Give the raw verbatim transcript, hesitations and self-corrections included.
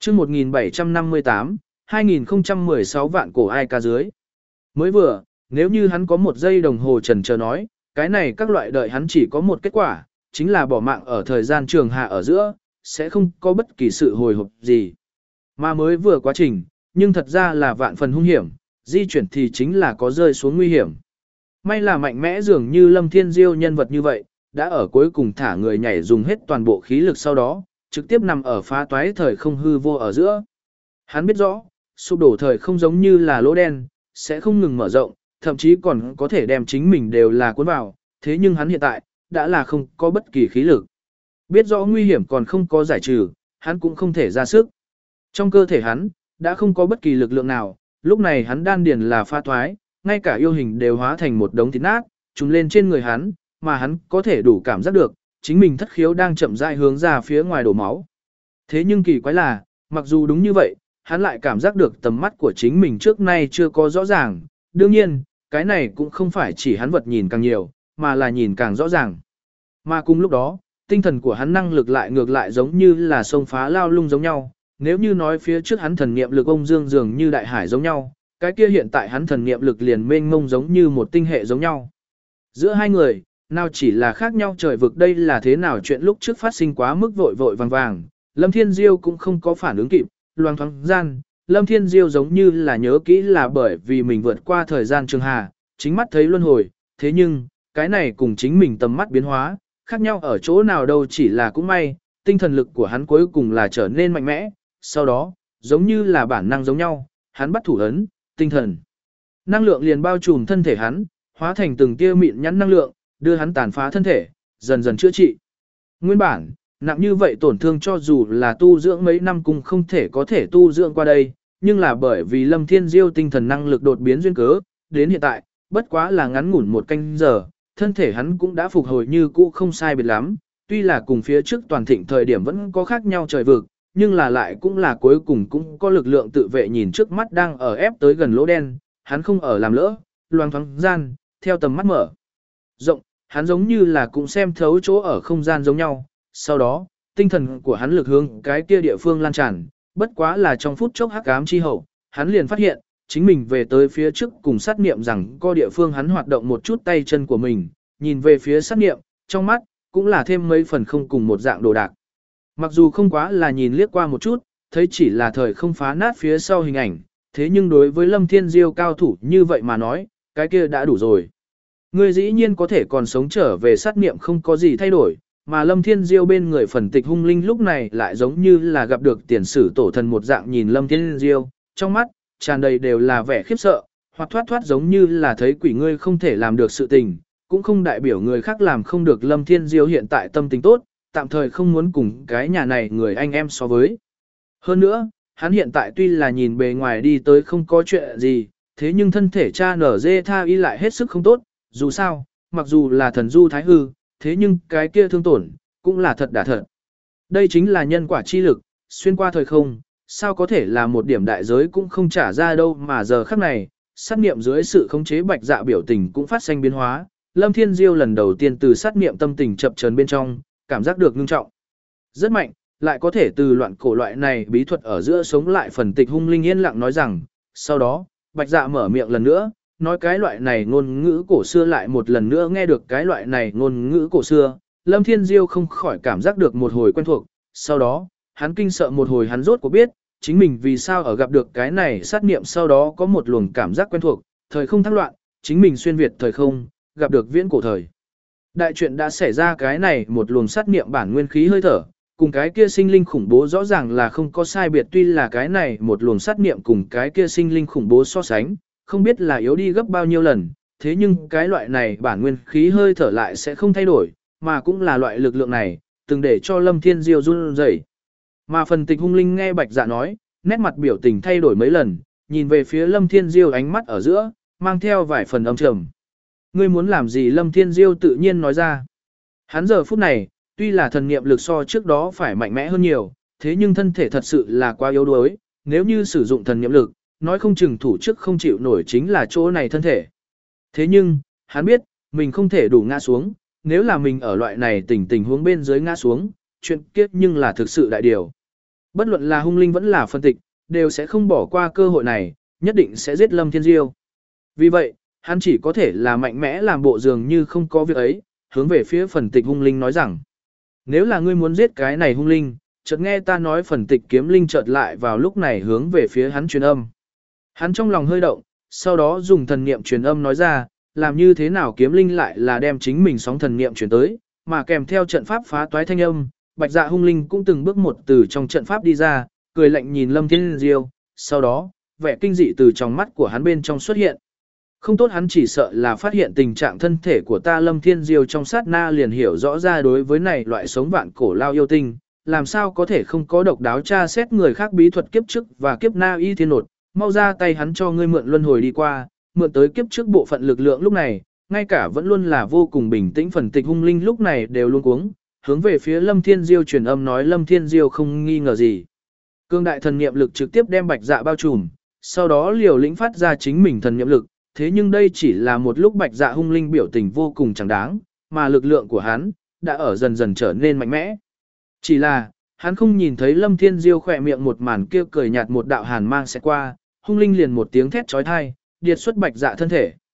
chương một nghìn bảy trăm năm mươi tám, hai nghìn không trăm mười sáu vạn cổ ai ca dưới. Mới vừa, nếu như hắn có một giây đồng hồ chần chờ nói, cái này các loại đợi hắn chỉ có một kết quả, chính là bỏ mạng ở thời gian trường hạ ở giữa, sẽ không có bất kỳ sự hồi hộp gì. Mà mới vừa quá trình, nhưng thật ra là vạn phần hung hiểm, di chuyển thì chính là có rơi xuống nguy hiểm. May là mạnh mẽ dường như Lâm Thiên Diêu nhân vật như vậy, đã ở cuối cùng thả người nhảy dùng hết toàn bộ khí lực sau đó, trực tiếp nằm ở phá toái thời không hư vô ở giữa. Hắn biết rõ, sụp đổ thời không giống như là lỗ đen, sẽ không ngừng mở rộng, thậm chí còn có thể đem chính mình đều là cuốn vào, thế nhưng hắn hiện tại, đã là không có bất kỳ khí lực. Biết rõ nguy hiểm còn không có giải trừ, hắn cũng không thể ra sức. Trong cơ thể hắn, đã không có bất kỳ lực lượng nào, lúc này hắn đan điền là pha thoái, ngay cả yêu hình đều hóa thành một đống thịt nát, trùng lên trên người hắn, mà hắn có thể đủ cảm giác được, chính mình thất khiếu đang chậm rãi hướng ra phía ngoài đổ máu. Thế nhưng kỳ quái là, mặc dù đúng như vậy, hắn lại cảm giác được tầm mắt của chính mình trước nay chưa có rõ ràng, đương nhiên, cái này cũng không phải chỉ hắn vật nhìn càng nhiều, mà là nhìn càng rõ ràng. Mà cùng lúc đó, tinh thần của hắn năng lực lại ngược lại giống như là sông phá lao lung giống nhau, nếu như nói phía trước hắn thần niệm lực ông dương dường như đại hải giống nhau, cái kia hiện tại hắn thần niệm lực liền mênh mông giống như một tinh hệ giống nhau. Giữa hai người, nào chỉ là khác nhau trời vực đây là thế nào chuyện lúc trước phát sinh quá mức vội vội vàng vàng, Lâm Thiên Diêu cũng không có phản ứng kịp, loang thoáng gian, Lâm Thiên Diêu giống như là nhớ kỹ là bởi vì mình vượt qua thời gian trường hà, chính mắt thấy luân hồi, thế nhưng, cái này cùng chính mình tầm mắt biến hóa, khác nhau ở chỗ nào đâu chỉ là cũng may, tinh thần lực của hắn cuối cùng là trở nên mạnh mẽ, sau đó, giống như là bản năng giống nhau, hắn bắt thủ ấn, tinh thần. Năng lượng liền bao trùm thân thể hắn, hóa thành từng tia mịn nhắn năng lượng, đưa hắn tàn phá thân thể, dần dần chữa trị. Nguyên bản, nặng như vậy tổn thương cho dù là tu dưỡng mấy năm cũng không thể có thể tu dưỡng qua đây, nhưng là bởi vì Lâm Thiên Diêu tinh thần năng lực đột biến duyên cớ, đến hiện tại, bất quá là ngắn ngủn một canh giờ, thân thể hắn cũng đã phục hồi như cũ không sai biệt lắm, tuy là cùng phía trước toàn thịnh thời điểm vẫn có khác nhau trời vực, nhưng là lại cũng là cuối cùng cũng có lực lượng tự vệ nhìn trước mắt đang ở ép tới gần lỗ đen, hắn không ở làm lỡ, loang thoáng gian, theo tầm mắt mở rộng, hắn giống như là cũng xem thấu chỗ ở không gian giống nhau, sau đó, tinh thần của hắn lực hướng cái kia địa phương lan tràn, bất quá là trong phút chốc hắc ám chi hậu, hắn liền phát hiện, chính mình về tới phía trước cùng sát niệm rằng có địa phương hắn hoạt động một chút tay chân của mình, nhìn về phía sát niệm, trong mắt, cũng là thêm mấy phần không cùng một dạng đồ đạc. Mặc dù không quá là nhìn liếc qua một chút, thấy chỉ là thời không phá nát phía sau hình ảnh, thế nhưng đối với Lâm Thiên Diêu cao thủ như vậy mà nói, cái kia đã đủ rồi. Ngươi dĩ nhiên có thể còn sống trở về sát niệm không có gì thay đổi, mà Lâm Thiên Diêu bên người phần tịch hung linh lúc này lại giống như là gặp được tiền sử tổ thần một dạng nhìn Lâm Thiên Diêu, trong mắt, tràn đầy đều là vẻ khiếp sợ, hoặc thoát thoát giống như là thấy quỷ ngươi không thể làm được sự tình, cũng không đại biểu người khác làm không được. Lâm Thiên Diêu hiện tại tâm tình tốt, tạm thời không muốn cùng cái nhà này người anh em so với. Hơn nữa, hắn hiện tại tuy là nhìn bề ngoài đi tới không có chuyện gì, thế nhưng thân thể cha nở dê tha y lại hết sức không tốt, dù sao, mặc dù là thần du thái hư, thế nhưng cái kia thương tổn, cũng là thật đả thật. Đây chính là nhân quả chi lực, xuyên qua thời không, sao có thể là một điểm đại giới cũng không trả ra đâu mà giờ khắc này, sát niệm dưới sự khống chế bạch dạ biểu tình cũng phát sinh biến hóa, Lâm Thiên Diêu lần đầu tiên từ sát niệm tâm tình chập chờn bên trong, cảm giác được ngưng trọng. Rất mạnh, lại có thể từ loạn cổ loại này bí thuật ở giữa sống lại phần tịch hung linh yên lặng nói rằng, sau đó, bạch dạ mở miệng lần nữa, nói cái loại này ngôn ngữ cổ xưa lại một lần nữa nghe được cái loại này ngôn ngữ cổ xưa, Lâm Thiên Diêu không khỏi cảm giác được một hồi quen thuộc, sau đó, hắn kinh sợ một hồi hắn rốt cuộc biết, chính mình vì sao ở gặp được cái này sát niệm sau đó có một luồng cảm giác quen thuộc, thời không thăng loạn, chính mình xuyên việt thời không, gặp được viễn cổ thời. Đại chuyện đã xảy ra cái này một luồng sát niệm bản nguyên khí hơi thở, cùng cái kia sinh linh khủng bố rõ ràng là không có sai biệt tuy là cái này một luồng sát niệm cùng cái kia sinh linh khủng bố so sánh, không biết là yếu đi gấp bao nhiêu lần, thế nhưng cái loại này bản nguyên khí hơi thở lại sẽ không thay đổi, mà cũng là loại lực lượng này, từng để cho Lâm Thiên Diêu run rẩy. Mà phần tịch hung linh nghe bạch dạ nói, nét mặt biểu tình thay đổi mấy lần, nhìn về phía Lâm Thiên Diêu ánh mắt ở giữa, mang theo vài phần âm trầm. Ngươi muốn làm gì? Lâm Thiên Diêu tự nhiên nói ra. Hắn giờ phút này, tuy là thần niệm lực so trước đó phải mạnh mẽ hơn nhiều, thế nhưng thân thể thật sự là quá yếu đuối, nếu như sử dụng thần niệm lực, nói không chừng thủ trước không chịu nổi chính là chỗ này thân thể. Thế nhưng, hắn biết, mình không thể đủ ngã xuống, nếu là mình ở loại này tình tình huống bên dưới ngã xuống, chuyện kiếp nhưng là thực sự đại điều. Bất luận là hung linh vẫn là phân tịch, đều sẽ không bỏ qua cơ hội này, nhất định sẽ giết Lâm Thiên Diêu. Vì vậy, hắn chỉ có thể là mạnh mẽ làm bộ dường như không có việc ấy, hướng về phía phần tịch hung linh nói rằng: nếu là ngươi muốn giết cái này hung linh, chợt nghe ta nói phần tịch kiếm linh chợt lại vào lúc này hướng về phía hắn truyền âm. Hắn trong lòng hơi động, sau đó dùng thần niệm truyền âm nói ra, làm như thế nào kiếm linh lại là đem chính mình sóng thần niệm truyền tới, mà kèm theo trận pháp phá toái thanh âm, bạch dạ hung linh cũng từng bước một từ trong trận pháp đi ra, cười lạnh nhìn Lâm Thiên Diêu, sau đó, vẻ kinh dị từ trong mắt của hắn bên trong xuất hiện. Không tốt, hắn chỉ sợ là phát hiện tình trạng thân thể của ta. Lâm Thiên Diêu trong sát na liền hiểu rõ ra đối với này loại sống vạn cổ lao yêu tinh, làm sao có thể không có độc đáo tra xét người khác bí thuật kiếp trước và kiếp na y thiên nột, mau ra tay, hắn cho ngươi mượn luân hồi đi qua, mượn tới kiếp trước bộ phận lực lượng lúc này, ngay cả vẫn luôn là vô cùng bình tĩnh phần tịch hung linh lúc này đều luống cuống, hướng về phía Lâm Thiên Diêu truyền âm nói. Lâm Thiên Diêu không nghi ngờ gì. Cương đại thần niệm lực trực tiếp đem bạch dạ bao trùm, sau đó liều lĩnh phát ra chính mình thần niệm lực, thế nhưng đây chỉ là một lúc bạch dạ hung linh biểu tình vô cùng chẳng đáng, mà lực lượng của hắn đã ở dần dần trở nên mạnh mẽ. Chỉ là, hắn không nhìn thấy Lâm Thiên Diêu khỏe miệng một màn kia cười nhạt một đạo hàn mang sẽ qua, hung linh liền một tiếng thét chói tai, điệt xuất bạch dạ thân thể.